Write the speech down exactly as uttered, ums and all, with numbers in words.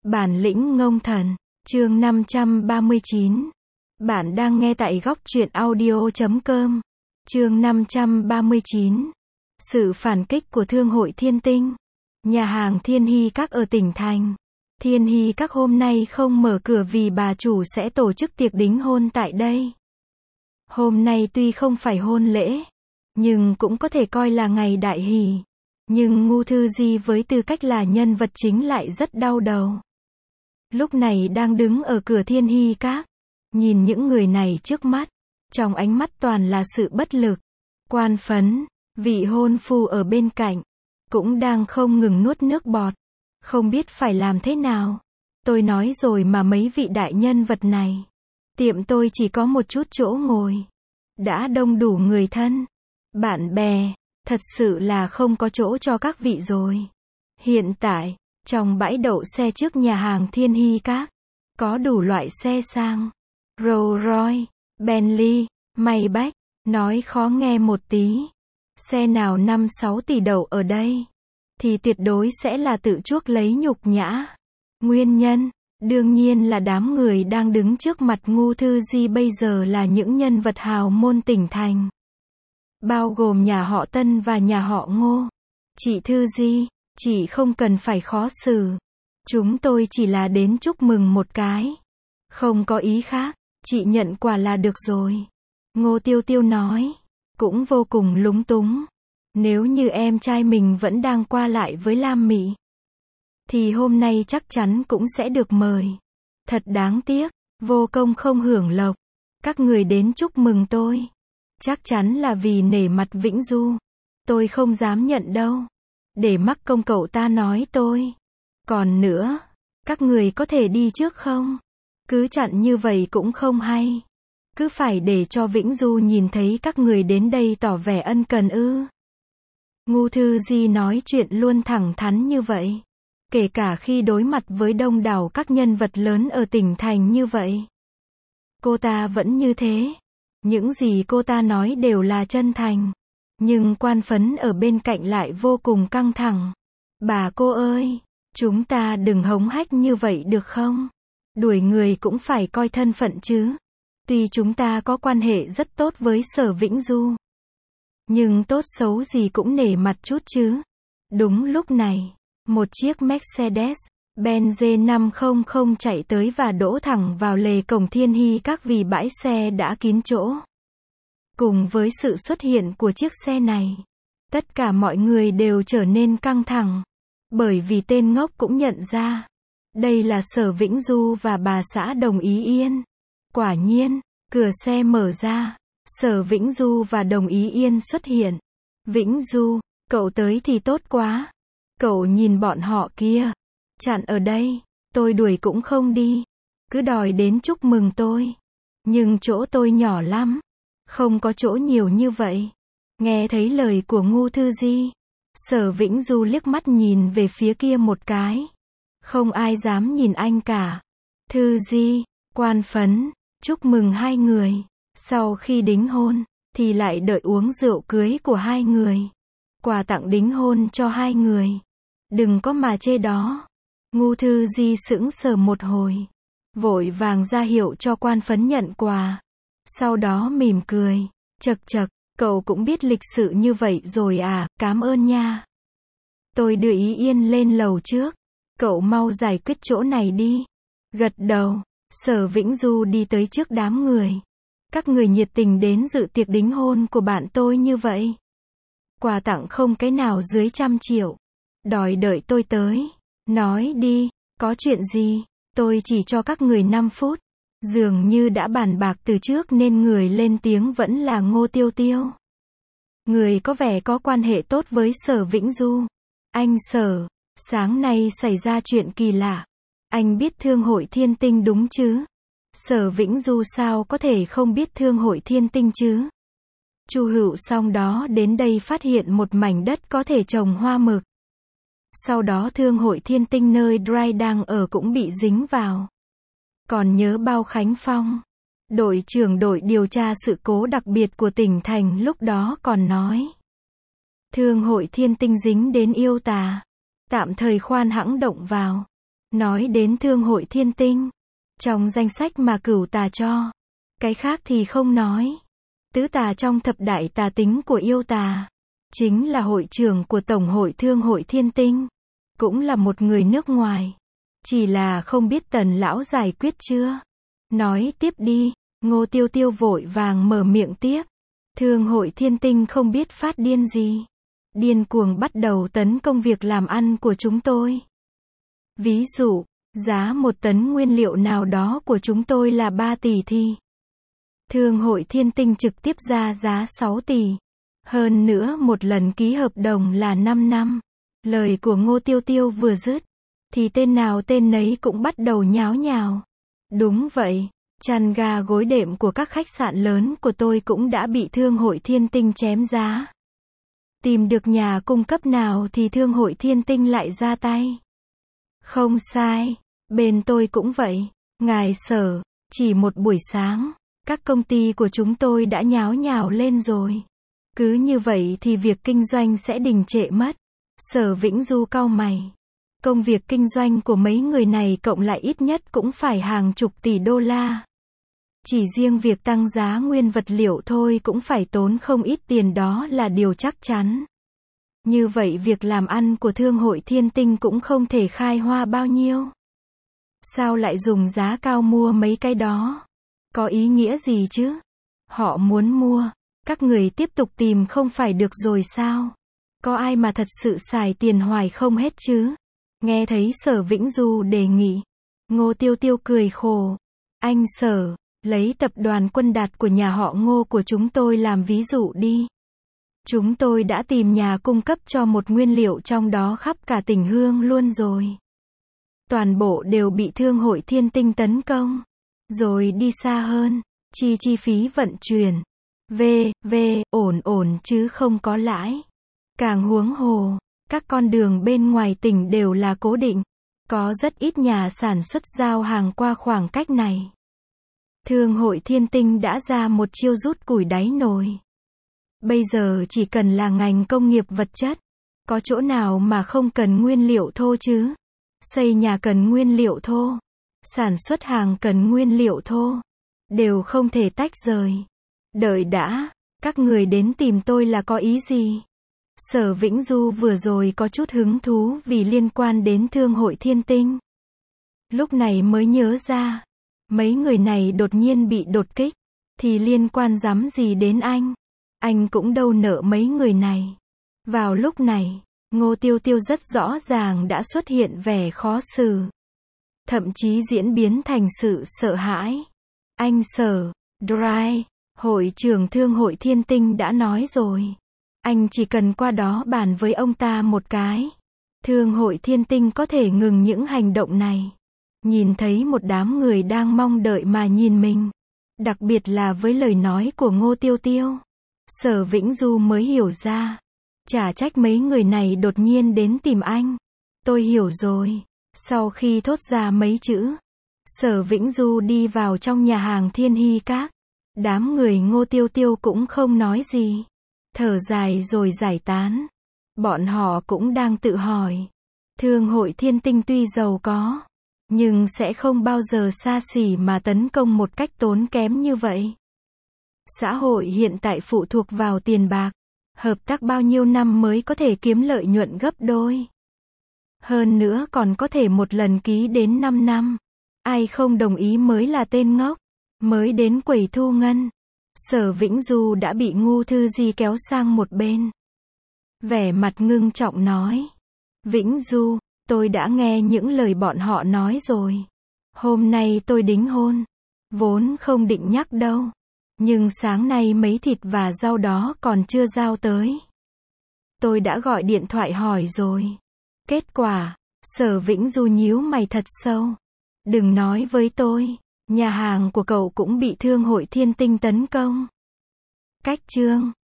Bản lĩnh ngông thần, chương năm trăm ba mươi chín. Bạn đang nghe tại góc truyện audio chấm com. Chương năm trăm ba mươi chín. Sự phản kích của Thương hội Thiên Tinh. Nhà hàng Thiên Hy Các ở tỉnh thành. Thiên Hy Các hôm nay không mở cửa vì bà chủ sẽ tổ chức tiệc đính hôn tại đây. Hôm nay tuy không phải hôn lễ, nhưng cũng có thể coi là ngày đại hỷ. Nhưng Ngưu Thư Di với tư cách là nhân vật chính lại rất đau đầu. Lúc này đang đứng ở cửa Thiên Hy Các, nhìn những người này trước mắt, trong ánh mắt toàn là sự bất lực. Quan Phấn, vị hôn phu ở bên cạnh, cũng đang không ngừng nuốt nước bọt, không biết phải làm thế nào. Tôi nói rồi mà mấy vị đại nhân vật này, tiệm tôi chỉ có một chút chỗ ngồi, đã đông đủ người thân, bạn bè, thật sự là không có chỗ cho các vị rồi. Hiện tại, trong bãi đậu xe trước nhà hàng Thiên Hy Các, có đủ loại xe sang, Rolls Royce, Bentley, Maybach, nói khó nghe một tí. Xe nào năm sáu tỷ đậu ở đây, thì tuyệt đối sẽ là tự chuốc lấy nhục nhã. Nguyên nhân, đương nhiên là đám người đang đứng trước mặt Ngưu Thư Di bây giờ là những nhân vật hào môn tỉnh thành. Bao gồm nhà họ Tân và nhà họ Ngô. Chị Thư Di, chị không cần phải khó xử. Chúng tôi chỉ là đến chúc mừng một cái. Không có ý khác, chị nhận quà là được rồi. Ngô Tiêu Tiêu nói, cũng vô cùng lúng túng. Nếu như em trai mình vẫn đang qua lại với Lam Mị, thì hôm nay chắc chắn cũng sẽ được mời. Thật đáng tiếc, vô công không hưởng lộc. Các người đến chúc mừng tôi, chắc chắn là vì nể mặt Vĩnh Du. Tôi không dám nhận đâu, để mắc công cậu ta nói tôi. Còn nữa, các người có thể đi trước không? Cứ chặn như vậy cũng không hay. Cứ phải để cho Vĩnh Du nhìn thấy các người đến đây tỏ vẻ ân cần ư? Ngưu Thư Di nói chuyện luôn thẳng thắn như vậy, kể cả khi đối mặt với đông đảo các nhân vật lớn ở tỉnh thành như vậy. Cô ta vẫn như thế. Những gì cô ta nói đều là chân thành. Nhưng Quan Phấn ở bên cạnh lại vô cùng căng thẳng. Bà cô ơi, chúng ta đừng hống hách như vậy được không? Đuổi người cũng phải coi thân phận chứ. Tuy chúng ta có quan hệ rất tốt với Sở Vĩnh Du, nhưng tốt xấu gì cũng nể mặt chút chứ. Đúng lúc này, một chiếc Mercedes-Benz G năm trăm chạy tới và đỗ thẳng vào lề cổng Thiên Hy Các vì bãi xe đã kín chỗ. Cùng với sự xuất hiện của chiếc xe này, tất cả mọi người đều trở nên căng thẳng. Bởi vì tên ngốc cũng nhận ra, đây là Sở Vĩnh Du và bà xã Đồng Ý Yên. Quả nhiên, cửa xe mở ra, Sở Vĩnh Du và Đồng Ý Yên xuất hiện. Vĩnh Du, cậu tới thì tốt quá. Cậu nhìn bọn họ kia, chặn ở đây, tôi đuổi cũng không đi. Cứ đòi đến chúc mừng tôi. Nhưng chỗ tôi nhỏ lắm, không có chỗ nhiều như vậy. Nghe thấy lời của Ngưu Thư Di, Sở Vĩnh Du liếc mắt nhìn về phía kia một cái. Không ai dám nhìn anh cả. Thư Di, Quan Phấn, chúc mừng hai người. Sau khi đính hôn, thì lại đợi uống rượu cưới của hai người. Quà tặng đính hôn cho hai người. Đừng có mà chê đó. Ngưu Thư Di sững sờ một hồi, vội vàng ra hiệu cho Quan Phấn nhận quà. Sau đó mỉm cười, chậc chậc, cậu cũng biết lịch sự như vậy rồi à, cảm ơn nha. Tôi đưa Ý Yên lên lầu trước, cậu mau giải quyết chỗ này đi. Gật đầu, Sở Vĩnh Du đi tới trước đám người. Các người nhiệt tình đến dự tiệc đính hôn của bạn tôi như vậy. Quà tặng không cái nào dưới trăm triệu. Đòi đợi tôi tới. Nói đi, có chuyện gì? Tôi chỉ cho các người năm phút. Dường như đã bàn bạc từ trước nên người lên tiếng vẫn là Ngô Tiêu Tiêu. Người có vẻ có quan hệ tốt với Sở Vĩnh Du. Anh Sở, sáng nay xảy ra chuyện kỳ lạ. Anh biết Thương hội Thiên Tinh đúng chứ? Sở Vĩnh Du sao có thể không biết Thương hội Thiên Tinh chứ? Chu Hữu xong đó đến đây phát hiện một mảnh đất có thể trồng hoa mực. Sau đó Thương hội Thiên Tinh nơi Dry đang ở cũng bị dính vào. Còn nhớ Bao Khánh Phong, đội trưởng đội điều tra sự cố đặc biệt của tỉnh thành lúc đó còn nói. Thương hội Thiên Tinh dính đến yêu tà. Tạm thời khoan hãng động vào. Nói đến Thương hội Thiên Tinh, trong danh sách mà Cửu Tà cho, cái khác thì không nói. Tứ tà trong thập đại tà tính của yêu tà, chính là hội trưởng của Tổng hội Thương hội Thiên Tinh, cũng là một người nước ngoài. Chỉ là không biết Tần lão giải quyết chưa? Nói tiếp đi, Ngô Tiêu Tiêu vội vàng mở miệng tiếp. Thương hội Thiên Tinh không biết phát điên gì. Điên cuồng bắt đầu tấn công việc làm ăn của chúng tôi. Ví dụ, giá một tấn nguyên liệu nào đó của chúng tôi là ba tỷ thì Thương hội Thiên Tinh trực tiếp ra giá sáu tỷ. Hơn nữa một lần ký hợp đồng là năm năm. Lời của Ngô Tiêu Tiêu vừa dứt, thì tên nào tên nấy cũng bắt đầu nháo nhào. Đúng vậy, chăn ga gối đệm của các khách sạn lớn của tôi cũng đã bị Thương hội Thiên Tinh chém giá. Tìm được nhà cung cấp nào thì Thương hội Thiên Tinh lại ra tay. Không sai, bên tôi cũng vậy. Ngài Sở, chỉ một buổi sáng, các công ty của chúng tôi đã nháo nhào lên rồi. Cứ như vậy thì việc kinh doanh sẽ đình trệ mất. Sở Vĩnh Du cau mày. Công việc kinh doanh của mấy người này cộng lại ít nhất cũng phải hàng chục tỷ đô la. Chỉ riêng việc tăng giá nguyên vật liệu thôi cũng phải tốn không ít tiền, đó là điều chắc chắn. Như vậy việc làm ăn của Thương hội Thiên Tinh cũng không thể khai hoa bao nhiêu. Sao lại dùng giá cao mua mấy cái đó? Có ý nghĩa gì chứ? Họ muốn mua, các người tiếp tục tìm không phải được rồi sao? Có ai mà thật sự xài tiền hoài không hết chứ? Nghe thấy Sở Vĩnh Du đề nghị, Ngô Tiêu Tiêu cười khổ. Anh Sở, lấy tập đoàn Quân Đạt của nhà họ Ngô của chúng tôi làm ví dụ đi. Chúng tôi đã tìm nhà cung cấp cho một nguyên liệu trong đó khắp cả tỉnh Hương luôn rồi. Toàn bộ đều bị Thương hội Thiên Tinh tấn công. Rồi đi xa hơn, chi chi phí vận chuyển. V, V, ổn ổn chứ không có lãi. Càng huống hồ, các con đường bên ngoài tỉnh đều là cố định. Có rất ít nhà sản xuất giao hàng qua khoảng cách này. Thương hội Thiên Tinh đã ra một chiêu rút củi đáy nồi. Bây giờ chỉ cần là ngành công nghiệp vật chất. Có chỗ nào mà không cần nguyên liệu thô chứ? Xây nhà cần nguyên liệu thô. Sản xuất hàng cần nguyên liệu thô. Đều không thể tách rời. Đợi đã, các người đến tìm tôi là có ý gì? Sở Vĩnh Du vừa rồi có chút hứng thú vì liên quan đến Thương hội Thiên Tinh. Lúc này mới nhớ ra, mấy người này đột nhiên bị đột kích, thì liên quan dám gì đến anh? Anh cũng đâu nợ mấy người này. Vào lúc này, Ngô Tiêu Tiêu rất rõ ràng đã xuất hiện vẻ khó xử. Thậm chí diễn biến thành sự sợ hãi. Anh Sở, Dry, hội trưởng Thương hội Thiên Tinh đã nói rồi. Anh chỉ cần qua đó bàn với ông ta một cái. Thương hội Thiên Tinh có thể ngừng những hành động này. Nhìn thấy một đám người đang mong đợi mà nhìn mình. Đặc biệt là với lời nói của Ngô Tiêu Tiêu. Sở Vĩnh Du mới hiểu ra. Chả trách mấy người này đột nhiên đến tìm anh. Tôi hiểu rồi. Sau khi thốt ra mấy chữ, Sở Vĩnh Du đi vào trong nhà hàng Thiên Hy Các. Đám người Ngô Tiêu Tiêu cũng không nói gì. Thở dài rồi giải tán. Bọn họ cũng đang tự hỏi. Thương hội Thiên Tinh tuy giàu có, nhưng sẽ không bao giờ xa xỉ mà tấn công một cách tốn kém như vậy. Xã hội hiện tại phụ thuộc vào tiền bạc. Hợp tác bao nhiêu năm mới có thể kiếm lợi nhuận gấp đôi. Hơn nữa còn có thể một lần ký đến năm năm. Ai không đồng ý mới là tên ngốc. Mới đến quầy thu ngân, Sở Vĩnh Du đã bị Ngu Thư Di kéo sang một bên. Vẻ mặt ngưng trọng nói. Vĩnh Du, tôi đã nghe những lời bọn họ nói rồi. Hôm nay tôi đính hôn. Vốn không định nhắc đâu. Nhưng sáng nay mấy thịt và rau đó còn chưa giao tới. Tôi đã gọi điện thoại hỏi rồi. Kết quả, Sở Vĩnh Du nhíu mày thật sâu. Đừng nói với tôi, nhà hàng của cậu cũng bị Thương hội Thiên Tinh tấn công. Cách chương